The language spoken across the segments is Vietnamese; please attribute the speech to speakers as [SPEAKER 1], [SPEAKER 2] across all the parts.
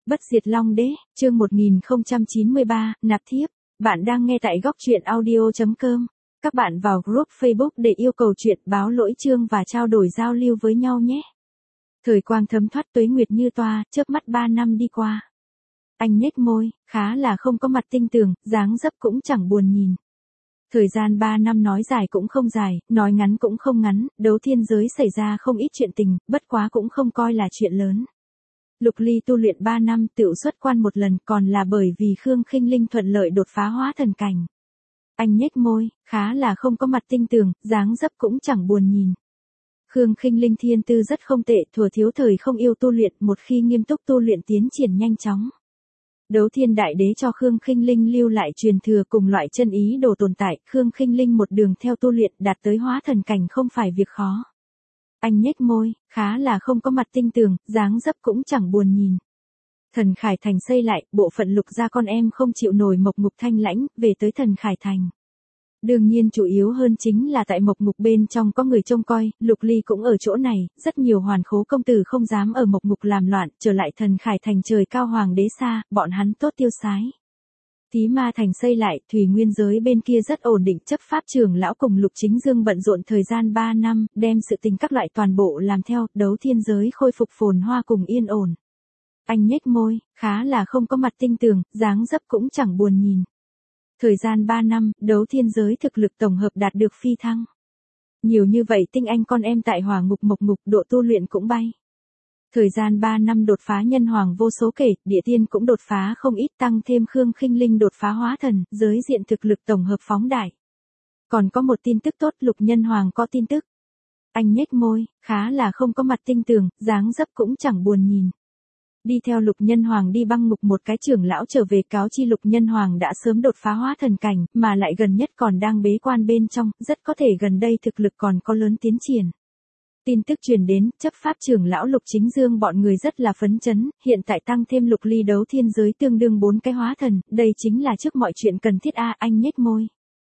[SPEAKER 1] Bất diệt Long Đế, chương 1093, nạp thiếp. Bạn đang nghe tại góc truyện audio.com. Các bạn vào group Facebook để yêu cầu chuyện báo lỗi chương và trao đổi giao lưu với nhau nhé. Thời quang thấm thoát tuế nguyệt như toa, chớp mắt 3 năm đi qua. Anh nhếch môi, khá là không có mặt tinh tường, dáng dấp cũng chẳng buồn nhìn. Thời gian 3 năm nói dài cũng không dài, nói ngắn cũng không ngắn, đấu thiên giới xảy ra không ít chuyện tình, bất quá cũng không coi là chuyện lớn. Lục Ly tu luyện 3 năm tựu xuất quan một lần còn là bởi vì Khương Khinh Linh thuận lợi đột phá hóa thần cảnh. Anh nhếch môi, khá là không có mặt tinh tường, dáng dấp cũng chẳng buồn nhìn. Khương Khinh Linh thiên tư rất không tệ, thuở thiếu thời không yêu tu luyện, một khi nghiêm túc tu luyện tiến triển nhanh chóng. Đấu thiên đại đế cho Khương Khinh Linh lưu lại truyền thừa cùng loại chân ý đồ tồn tại, Khương Khinh Linh một đường theo tu luyện đạt tới hóa thần cảnh không phải việc khó. Anh nhếch môi, khá là không có mặt tinh tường, dáng dấp cũng chẳng buồn nhìn. Thần Khải Thành xây lại, bộ phận Lục gia con em không chịu nổi Mộc Ngục thanh lãnh, về tới Thần Khải Thành. Đương nhiên chủ yếu hơn chính là tại Mộc Ngục bên trong có người trông coi, Lục Ly cũng ở chỗ này, rất nhiều hoàn khố công tử không dám ở Mộc Ngục làm loạn, trở lại Thần Khải Thành trời cao hoàng đế xa, bọn hắn tốt tiêu sái. Tí Ma Thành xây lại, Thủy Nguyên giới bên kia rất ổn định, chấp pháp trưởng lão cùng Lục Chính Dương bận rộn thời gian 3 năm, đem sự tình các loại toàn bộ làm theo, đấu thiên giới khôi phục phồn hoa cùng yên ổn. Anh nhếch môi, khá là không có mặt tinh tường, dáng dấp cũng chẳng buồn nhìn. Thời gian 3 năm, đấu thiên giới thực lực tổng hợp đạt được phi thăng. Nhiều như vậy tinh anh con em tại hỏa ngục Mộc Ngục độ tu luyện cũng bay. Thời gian 3 năm đột phá nhân hoàng vô số kể, địa tiên cũng đột phá không ít, tăng thêm Khương Khinh Linh đột phá hóa thần, giới diện thực lực tổng hợp phóng đại. Còn có một tin tức tốt, Lục Nhân Hoàng có tin tức. Anh nhếch môi, khá là không có mặt tinh tường, dáng dấp cũng chẳng buồn nhìn. Đi theo Lục Nhân Hoàng đi băng ngục một cái trưởng lão trở về cáo chi Lục Nhân Hoàng đã sớm đột phá hóa thần cảnh, mà lại gần nhất còn đang bế quan bên trong, rất có thể gần đây thực lực còn có lớn tiến triển. Tin tức truyền đến, chấp pháp trưởng lão Lục Chính Dương bọn người rất là phấn chấn, hiện tại tăng thêm Lục Ly đấu thiên giới tương đương 4 cái hóa thần, đây chính là trước mọi chuyện cần thiết a. Anh nhếch môi.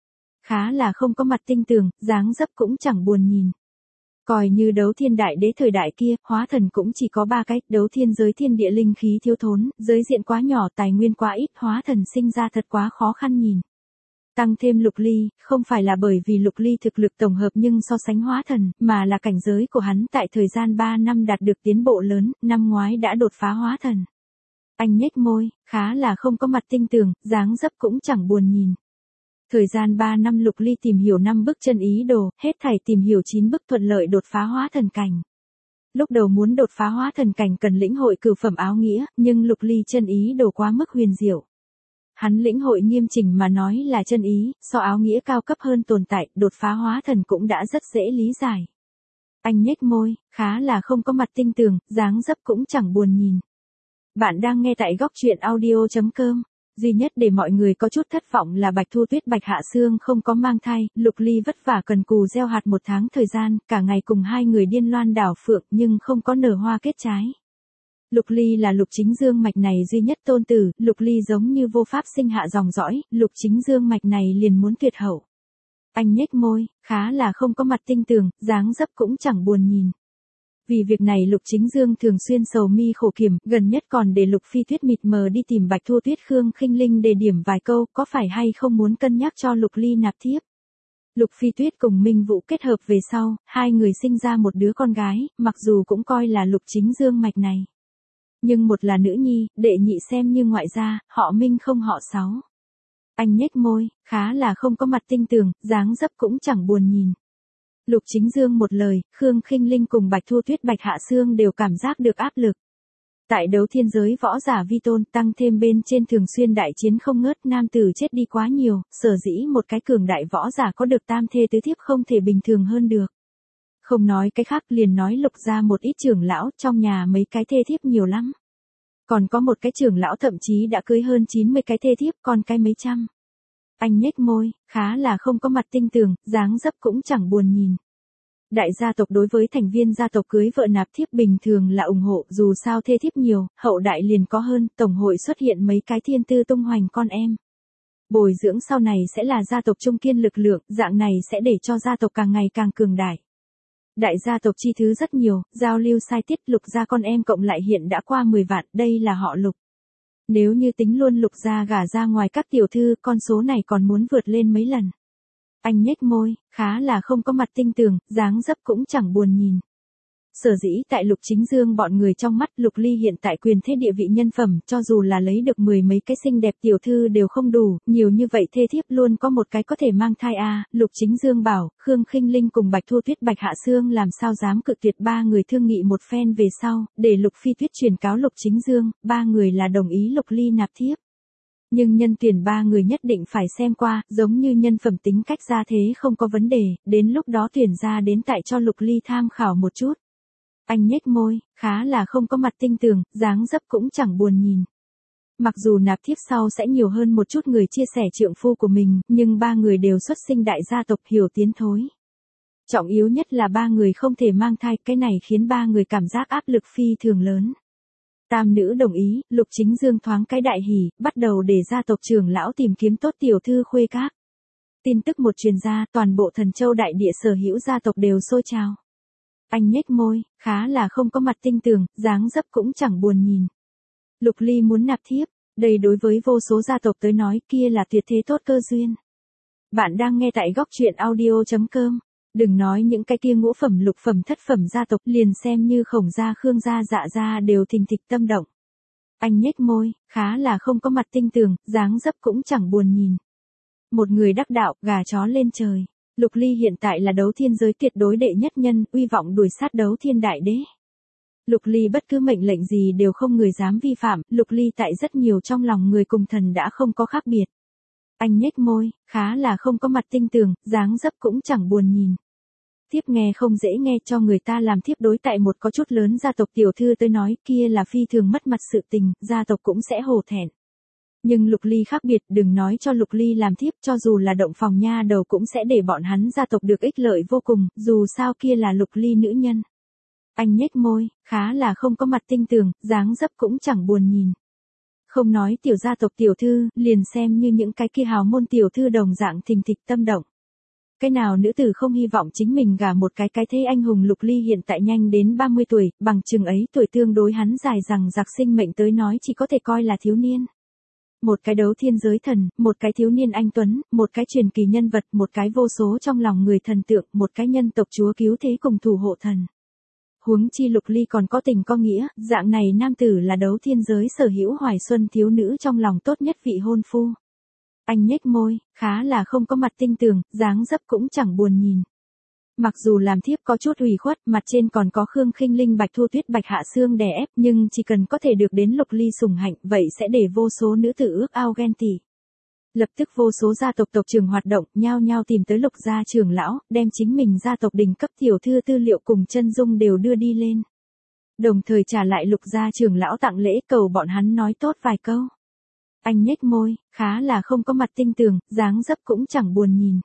[SPEAKER 1] Khá là không có mặt tinh tường, dáng dấp cũng chẳng buồn nhìn. Coi như đấu thiên đại đế thời đại kia, hóa thần cũng chỉ có 3 cái, đấu thiên giới thiên địa linh khí thiếu thốn, giới diện quá nhỏ, tài nguyên quá ít, hóa thần sinh ra thật quá khó khăn nhìn. Tăng thêm Lục Ly, không phải là bởi vì Lục Ly thực lực tổng hợp nhưng so sánh hóa thần, mà là cảnh giới của hắn tại thời gian 3 năm đạt được tiến bộ lớn, năm ngoái đã đột phá hóa thần. Anh nhếch môi, khá là không có mặt tinh tường, dáng dấp cũng chẳng buồn nhìn. Thời gian 3 năm Lục Ly tìm hiểu 5 bức chân ý đồ, hết thảy tìm hiểu 9 bức thuận lợi đột phá hóa thần cảnh. Lúc đầu muốn đột phá hóa thần cảnh cần lĩnh hội cửu phẩm áo nghĩa, nhưng Lục Ly chân ý đồ quá mức huyền diệu. Hắn lĩnh hội nghiêm chỉnh mà nói là chân ý, so áo nghĩa cao cấp hơn tồn tại, đột phá hóa thần cũng đã rất dễ lý giải. Anh nhếch môi, khá là không có mặt tinh tường, dáng dấp cũng chẳng buồn nhìn. Bạn đang nghe tại góc truyện audio.com. Duy nhất để mọi người có chút thất vọng là Bạch Thu Tuyết Bạch Hạ Sương không có mang thai, Lục Ly vất vả cần cù gieo hạt 1 tháng thời gian, cả ngày cùng hai người điên loan đảo phượng nhưng không có nở hoa kết trái. Lục Ly là Lục Chính Dương mạch này duy nhất tôn tử, Lục Ly giống như vô pháp sinh hạ dòng dõi, Lục Chính Dương mạch này liền muốn tuyệt hậu. Anh nhếch môi, khá là không có mặt tinh tường, dáng dấp cũng chẳng buồn nhìn. Vì việc này Lục Chính Dương thường xuyên sầu mi khổ kiểm, gần nhất còn để Lục Phi Tuyết mịt mờ đi tìm Bạch Thu Tuyết Khương Khinh Linh để điểm vài câu, có phải hay không muốn cân nhắc cho Lục Ly nạp thiếp. Lục Phi Tuyết cùng Minh Vũ kết hợp về sau, hai người sinh ra một đứa con gái, mặc dù cũng coi là Lục Chính Dương mạch này. Nhưng một là nữ nhi, đệ nhị xem như ngoại gia, họ Minh không họ Sáu. Anh nhếch môi, khá là không có mặt tinh tường, dáng dấp cũng chẳng buồn nhìn. Lục Chính Dương một lời, Khương Khinh Linh cùng Bạch Thu Tuyết Bạch Hạ Sương đều cảm giác được áp lực. Tại đấu thiên giới võ giả vi tôn, tăng thêm bên trên thường xuyên đại chiến không ngớt, nam tử chết đi quá nhiều, sở dĩ một cái cường đại võ giả có được tam thê tứ thiếp không thể bình thường hơn được. Không nói cái khác, liền nói Lục gia một ít trưởng lão, trong nhà mấy cái thê thiếp nhiều lắm. Còn có một cái trưởng lão thậm chí đã cưới hơn 90 cái thê thiếp, còn cái mấy trăm. Anh nhếch môi, khá là không có mặt tinh tường, dáng dấp cũng chẳng buồn nhìn. Đại gia tộc đối với thành viên gia tộc cưới vợ nạp thiếp bình thường là ủng hộ, dù sao thê thiếp nhiều, hậu đại liền có hơn, tổng hội xuất hiện mấy cái thiên tư tung hoành con em. Bồi dưỡng sau này sẽ là gia tộc trung kiên lực lượng, dạng này sẽ để cho gia tộc càng ngày càng cường đại. Đại gia tộc chi thứ rất nhiều, giao lưu sai tiết Lục gia con em cộng lại hiện đã qua 10 vạn, đây là họ Lục. Nếu như tính luôn Lục gia gả ra ngoài các tiểu thư, con số này còn muốn vượt lên mấy lần. Anh nhếch môi, khá là không có mặt tinh tường, dáng dấp cũng chẳng buồn nhìn. Sở dĩ tại Lục Chính Dương bọn người trong mắt Lục Ly hiện tại quyền thế địa vị nhân phẩm, cho dù là lấy được 10 mấy cái xinh đẹp tiểu thư đều không đủ, nhiều như vậy thê thiếp luôn có một cái có thể mang thai a. Lục Chính Dương bảo, Khương Khinh Linh cùng Bạch Thu Tuyết Bạch Hạ Sương làm sao dám cự tuyệt, ba người thương nghị một phen về sau, để Lục Phi Tuyết truyền cáo Lục Chính Dương, ba người là đồng ý Lục Ly nạp thiếp. Nhưng nhân tuyển ba người nhất định phải xem qua, giống như nhân phẩm tính cách ra thế không có vấn đề, đến lúc đó tuyển ra đến tại cho Lục Ly tham khảo một chút. Anh nhếch môi, khá là không có mặt tinh tường, dáng dấp cũng chẳng buồn nhìn. Mặc dù nạp thiếp sau sẽ nhiều hơn một chút người chia sẻ trượng phu của mình, nhưng ba người đều xuất sinh đại gia tộc hiểu tiến thối. Trọng yếu nhất là ba người không thể mang thai, cái này khiến ba người cảm giác áp lực phi thường lớn. Tam nữ đồng ý, Lục Chính Dương thoáng cái đại hỉ, bắt đầu để gia tộc trưởng lão tìm kiếm tốt tiểu thư khuê các. Tin tức một truyền ra, toàn bộ Thần Châu đại địa sở hữu gia tộc đều sôi trào. Anh nhếch môi, khá là không có mặt tinh tường, dáng dấp cũng chẳng buồn nhìn. Lục Ly muốn nạp thiếp, đây đối với vô số gia tộc tới nói kia là tuyệt thế tốt cơ duyên. Bạn đang nghe tại góc truyện audio.com. Đừng nói những cái kia ngũ phẩm lục phẩm thất phẩm gia tộc, liền xem như Khổng gia Khương gia Dạ gia đều thình thịch tâm động. Anh nhếch môi, khá là không có mặt tinh tường, dáng dấp cũng chẳng buồn nhìn. Một người đắc đạo, gà chó lên trời. Lục Ly hiện tại là đấu thiên giới tuyệt đối đệ nhất nhân, uy vọng đuổi sát đấu thiên đại đế. Lục Ly bất cứ mệnh lệnh gì đều không người dám vi phạm, Lục Ly tại rất nhiều trong lòng người cùng thần đã không có khác biệt. Anh nhếch môi, khá là không có mặt tinh tường, dáng dấp cũng chẳng buồn nhìn. Tiếp nghe không dễ nghe, cho người ta làm thiếp đối tại một có chút lớn gia tộc tiểu thư tới nói kia là phi thường mất mặt sự tình, gia tộc cũng sẽ hổ thẹn. Nhưng Lục Ly khác biệt, đừng nói cho Lục Ly làm thiếp, cho dù là động phòng nha đầu cũng sẽ để bọn hắn gia tộc được ích lợi vô cùng, dù sao kia là Lục Ly nữ nhân. Anh nhếch môi, khá là không có mặt tinh tường, dáng dấp cũng chẳng buồn nhìn. Không nói tiểu gia tộc tiểu thư, liền xem như những cái kia hào môn tiểu thư đồng dạng thình thịch tâm động. Cái nào nữ tử không hy vọng chính mình gả một cái thế anh hùng. Lục Ly hiện tại nhanh đến 30 tuổi, bằng chừng ấy tuổi tương đối hắn dài rằng giặc sinh mệnh tới nói chỉ có thể coi là thiếu niên. Một cái đấu thiên giới thần, một cái thiếu niên anh tuấn, một cái truyền kỳ nhân vật, một cái vô số trong lòng người thần tượng, một cái nhân tộc chúa cứu thế cùng thủ hộ thần. Huống chi Lục Ly còn có tình có nghĩa, dạng này nam tử là đấu thiên giới sở hữu hoài xuân thiếu nữ trong lòng tốt nhất vị hôn phu. Anh nhếch môi, khá là không có mặt tinh tường, dáng dấp cũng chẳng buồn nhìn. Mặc dù làm thiếp có chút ủy khuất, mặt trên còn có Khương Khinh Linh Bạch Thu Tuyết Bạch Hạ Sương đè ép, nhưng chỉ cần có thể được đến Lục Ly sủng hạnh, vậy sẽ để vô số nữ tử ước ao ghen tị. Lập tức vô số gia tộc tộc trưởng hoạt động, nhao nhao tìm tới Lục gia trưởng lão, đem chính mình gia tộc đỉnh cấp tiểu thư tư liệu cùng chân dung đều đưa đi lên. Đồng thời trả lại Lục gia trưởng lão tặng lễ, cầu bọn hắn nói tốt vài câu. Anh nhếch môi, khá là không có mặt tinh tường, dáng dấp cũng chẳng buồn nhìn.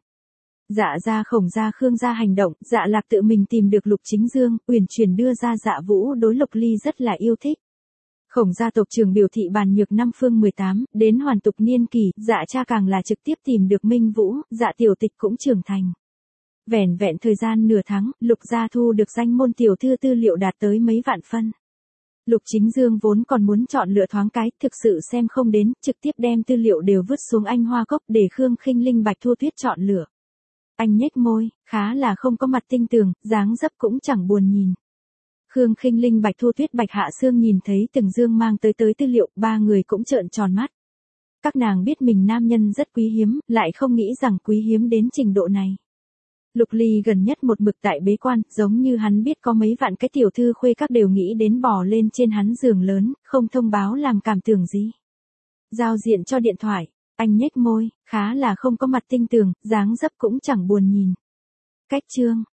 [SPEAKER 1] Dạ gia Khổng gia Khương gia hành động, Dạ Lạc tự mình tìm được Lục Chính Dương, uyển chuyển đưa ra Dạ Vũ đối Lục Ly rất là yêu thích. Khổng gia tộc trưởng biểu thị bàn nhược năm phương 18, đến hoàn tục niên kỳ, Dạ cha càng là trực tiếp tìm được Minh Vũ, Dạ tiểu tịch cũng trưởng thành. Vẻn vẹn thời gian nửa tháng, Lục gia thu được danh môn tiểu thư tư liệu đạt tới mấy vạn phân. Lục Chính Dương vốn còn muốn chọn lựa thoáng cái, thực sự xem không đến, trực tiếp đem tư liệu đều vứt xuống Anh Hoa Cốc để Khương Khinh Linh Bạch Thu Tuyết chọn lựa. Anh nhếch môi, khá là không có mặt tinh tường, dáng dấp cũng chẳng buồn nhìn. Khương Khinh Linh Bạch Thu Tuyết Bạch Hạ Sương nhìn thấy Từng Dương mang tới tư liệu, ba người cũng trợn tròn mắt. Các nàng biết mình nam nhân rất quý hiếm, lại không nghĩ rằng quý hiếm đến trình độ này. Lục Ly gần nhất một mực tại bế quan, giống như hắn biết có mấy vạn cái tiểu thư khuê các đều nghĩ đến bò lên trên hắn giường lớn, không thông báo làm cảm tưởng gì. Giao diện cho điện thoại, anh nhếch môi, khá là không có mặt tinh tường, dáng dấp cũng chẳng buồn nhìn. Cách chương